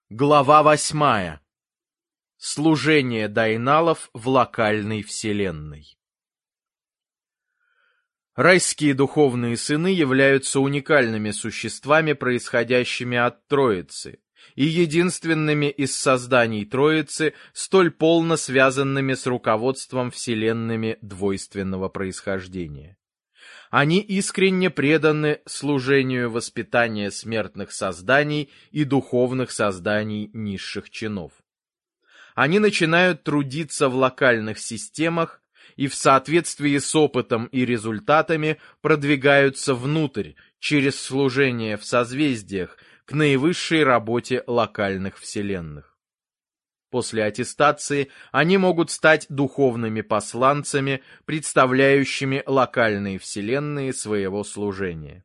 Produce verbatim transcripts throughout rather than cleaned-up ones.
Глава восьмая. Служение дайналов в локальной вселенной. Райские духовные сыны являются уникальными существами, происходящими от Троицы, и единственными из созданий Троицы, столь полно связанными с руководством вселенными двойственного происхождения. Они искренне преданы служению воспитания смертных созданий и духовных созданий низших чинов. Они начинают трудиться в локальных системах и в соответствии с опытом и результатами продвигаются внутрь, через служение в созвездиях, к наивысшей работе локальных вселенных. После аттестации они могут стать духовными посланцами, представляющими локальные вселенные своего служения.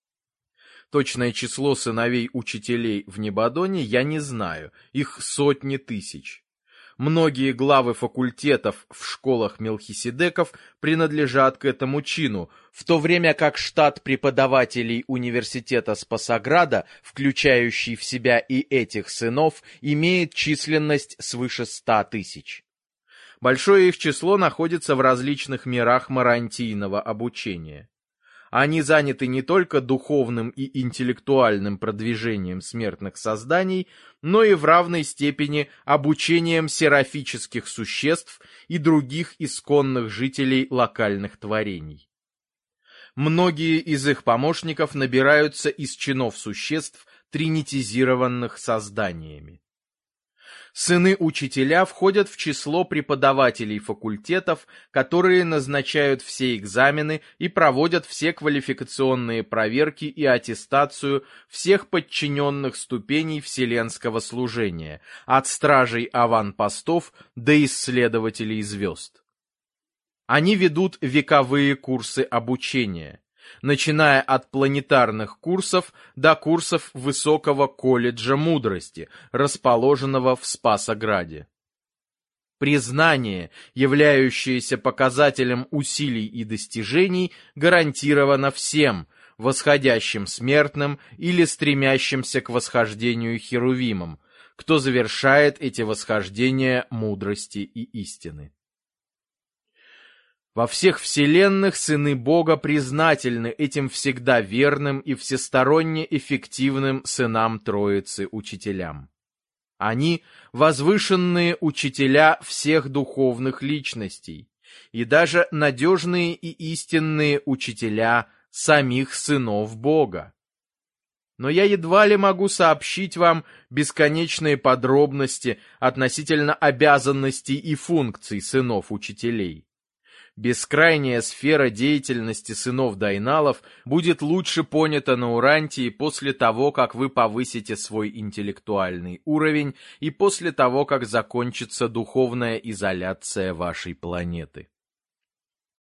Точное число сыновей-учителей в Небадоне я не знаю, их сотни тысяч. Многие главы факультетов в школах Мелхиседеков принадлежат к этому чину, в то время как штат преподавателей университета Спасограда, включающий в себя и этих сынов, имеет численность свыше ста тысяч. Большое их число находится в различных мирах марантийного обучения. Они заняты не только духовным и интеллектуальным продвижением смертных созданий, но и в равной степени обучением серафических существ и других исконных жителей локальных творений. Многие из их помощников набираются из чинов существ, тринитизированных созданиями. Сыны-учителя входят в число преподавателей факультетов, которые назначают все экзамены и проводят все квалификационные проверки и аттестацию всех подчиненных ступеней вселенского служения, от стражей аванпостов до исследователей звезд. Они ведут вековые курсы обучения, начиная от планетарных курсов до курсов Высокого колледжа мудрости, расположенного в Спасограде. Признание, являющееся показателем усилий и достижений, гарантировано всем, восходящим смертным или стремящимся к восхождению херувимам, кто завершает эти восхождения мудрости и истины. Во всех вселенных сыны Бога признательны этим всегда верным и всесторонне эффективным сынам Троицы-учителям. Они – возвышенные учителя всех духовных личностей и даже надежные и истинные учителя самих сынов Бога. Но я едва ли могу сообщить вам бесконечные подробности относительно обязанностей и функций сынов-учителей. Бескрайняя сфера деятельности сынов Дайналов будет лучше понята на Урантии после того, как вы повысите свой интеллектуальный уровень и после того, как закончится духовная изоляция вашей планеты.